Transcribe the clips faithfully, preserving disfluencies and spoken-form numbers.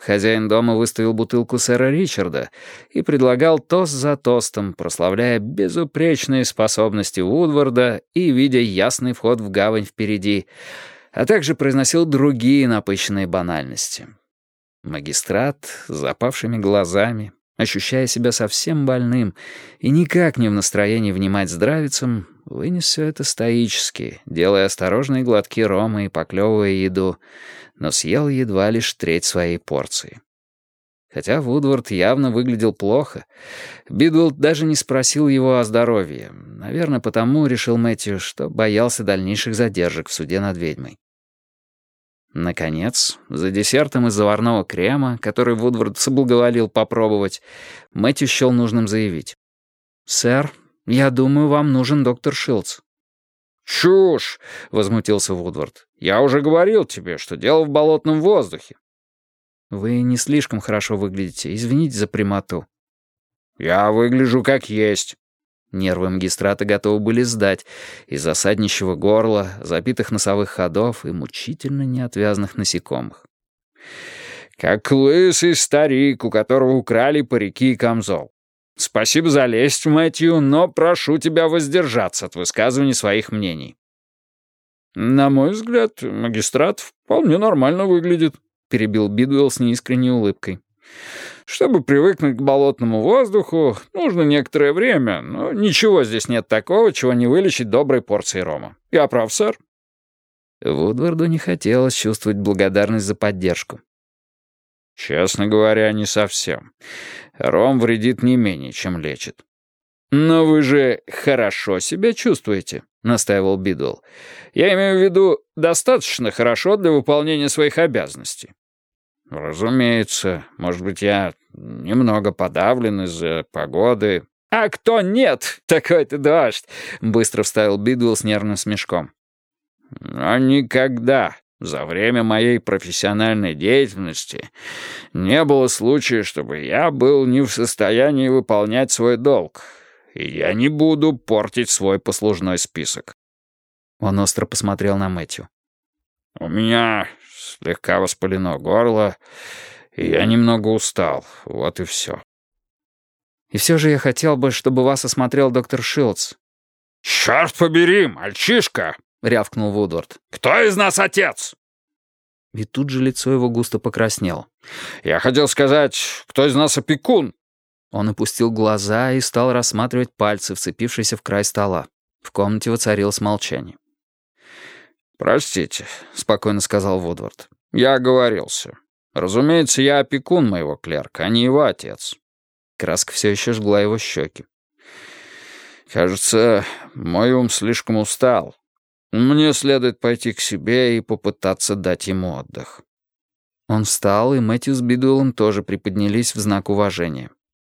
Хозяин дома выставил бутылку сэра Ричарда и предлагал тост за тостом, прославляя безупречные способности Вудварда и видя ясный вход в гавань впереди, а также произносил другие напыщенные банальности. Магистрат с запавшими глазами, ощущая себя совсем больным и никак не в настроении внимать здравицам, вынес все это стоически, делая осторожные глотки рома и поклевывая еду, но съел едва лишь треть своей порции. Хотя Вудвард явно выглядел плохо, Бидуэлл даже не спросил его о здоровье. Наверное, потому решил Мэтью, что боялся дальнейших задержек в суде над ведьмой. Наконец, за десертом из заварного крема, который Вудвард соблаговолил попробовать, Мэтью счел нужным заявить: «Сэр, я думаю, вам нужен доктор Шилдс». «Чушь!» — возмутился Вудвард. «Я уже говорил тебе, что дело в болотном воздухе». «Вы не слишком хорошо выглядите, извините за прямоту». «Я выгляжу как есть». Нервы магистрата готовы были сдать из-за саднищего горла, забитых носовых ходов и мучительно неотвязных насекомых. «Как лысый старик, у которого украли парики и камзол. Спасибо за лесть, Мэтью, но прошу тебя воздержаться от высказывания своих мнений». «На мой взгляд, магистрат вполне нормально выглядит», — перебил Бидуэлл с неискренней улыбкой. «Чтобы привыкнуть к болотному воздуху, нужно некоторое время, но ничего здесь нет такого, чего не вылечить доброй порцией рома. Я прав, сэр?» Вудварду не хотелось чувствовать благодарность за поддержку. «Честно говоря, не совсем. Ром вредит не менее, чем лечит». «Но вы же хорошо себя чувствуете», — настаивал Бидуэлл. «Я имею в виду, достаточно хорошо для выполнения своих обязанностей». «Разумеется. Может быть, я немного подавлен из-за погоды». «А кто нет? Такой-то дождь!» — быстро вставил Бидуэлл с нервным смешком. «Но никогда за время моей профессиональной деятельности не было случая, чтобы я был не в состоянии выполнять свой долг, и я не буду портить свой послужной список». Он остро посмотрел на Мэтью. «У меня слегка воспалено горло, и я немного устал. Вот и все». «И все же я хотел бы, чтобы вас осмотрел доктор Шилдс». «Черт побери, мальчишка!» — рявкнул Вудвард. «Кто из нас отец?» И тут же лицо его густо покраснело. «Я хотел сказать, кто из нас опекун?» Он опустил глаза и стал рассматривать пальцы, вцепившиеся в край стола. В комнате воцарилось молчание. «Простите», — спокойно сказал Вудвард. «Я оговорился. Разумеется, я опекун моего клерка, а не его отец». Краска все еще жгла его щеки. «Кажется, мой ум слишком устал. Мне следует пойти к себе и попытаться дать ему отдых». Он встал, и Мэтью с Бидуэллом тоже приподнялись в знак уважения.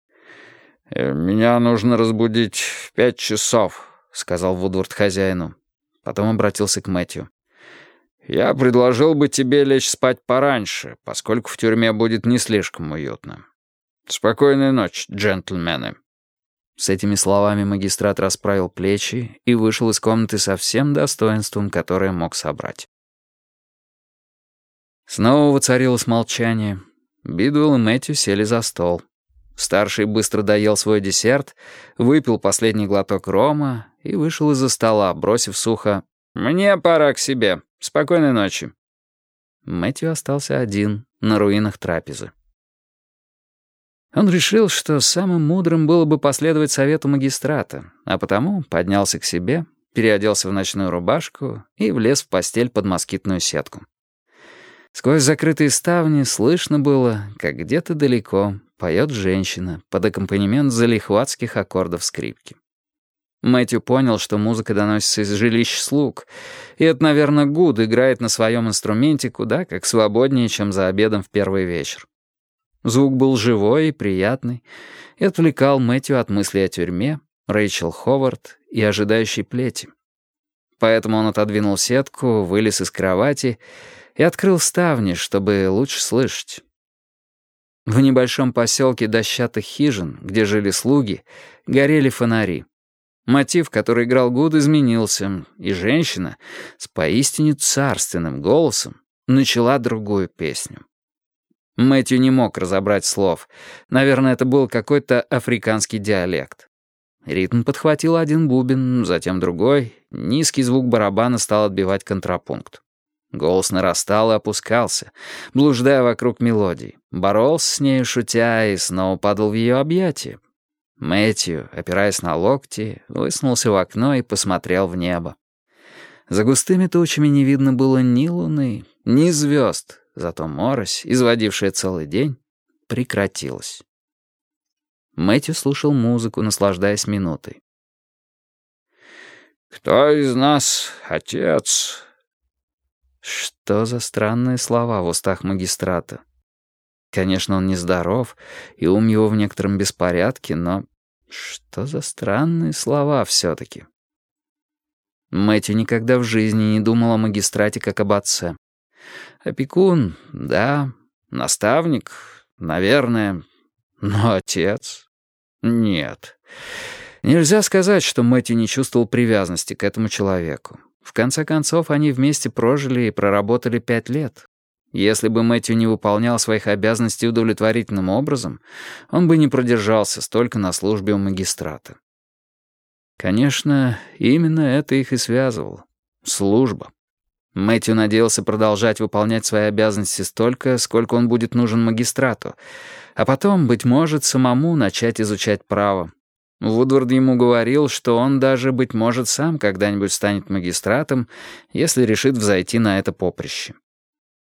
«Меня нужно разбудить в пять часов», — сказал Вудвард хозяину. Потом обратился к Мэтью. «Я предложил бы тебе лечь спать пораньше, поскольку в тюрьме будет не слишком уютно. Спокойной ночи, джентльмены». С этими словами магистрат расправил плечи и вышел из комнаты со всем достоинством, которое мог собрать. Снова воцарилось молчание. Бидуэлл и Мэтью сели за стол. Старший быстро доел свой десерт, выпил последний глоток рома и вышел из-за стола, бросив сухо: «Мне пора к себе. Спокойной ночи». Мэтью остался один на руинах трапезы. Он решил, что самым мудрым было бы последовать совету магистрата, а потому поднялся к себе, переоделся в ночную рубашку и влез в постель под москитную сетку. Сквозь закрытые ставни слышно было, как где-то далеко поет женщина под аккомпанемент залихватских аккордов скрипки. Мэтью понял, что музыка доносится из жилищ слуг, и это, наверное, Гуд играет на своем инструменте куда как свободнее, чем за обедом в первый вечер. Звук был живой и приятный, и отвлекал Мэтью от мыслей о тюрьме, Рэйчел Ховард и ожидающей плети. Поэтому он отодвинул сетку, вылез из кровати и открыл ставни, чтобы лучше слышать. В небольшом поселке дощатых хижин, где жили слуги, горели фонари. Мотив, который играл Гуд, изменился, и женщина с поистине царственным голосом начала другую песню. Мэтью не мог разобрать слов. Наверное, это был какой-то африканский диалект. Ритм подхватил один бубен, затем другой. Низкий звук барабана стал отбивать контрапункт. Голос нарастал и опускался, блуждая вокруг мелодии. Боролся с нею, шутя, и снова падал в ее объятия. Мэтью, опираясь на локти, высунулся в окно и посмотрел в небо. За густыми тучами не видно было ни луны, ни звезд, зато морось, изводившая целый день, прекратилась. Мэтью слушал музыку, наслаждаясь минутой. «Кто из нас отец?» Что за странные слова в устах магистрата? Конечно, он нездоров, и ум его в некотором беспорядке, но что за странные слова все-таки? Мэтью никогда в жизни не думал о магистрате как об отце. Опекун, да, наставник, наверное, но отец? Нет. Нельзя сказать, что Мэтью не чувствовал привязанности к этому человеку. В конце концов, они вместе прожили и проработали пять лет. Если бы Мэтью не выполнял своих обязанностей удовлетворительным образом, он бы не продержался столько на службе у магистрата. Конечно, именно это их и связывало. Служба. Мэтью надеялся продолжать выполнять свои обязанности столько, сколько он будет нужен магистрату, а потом, быть может, самому начать изучать право. Вудвард ему говорил, что он даже, быть может, сам когда-нибудь станет магистратом, если решит взойти на это поприще.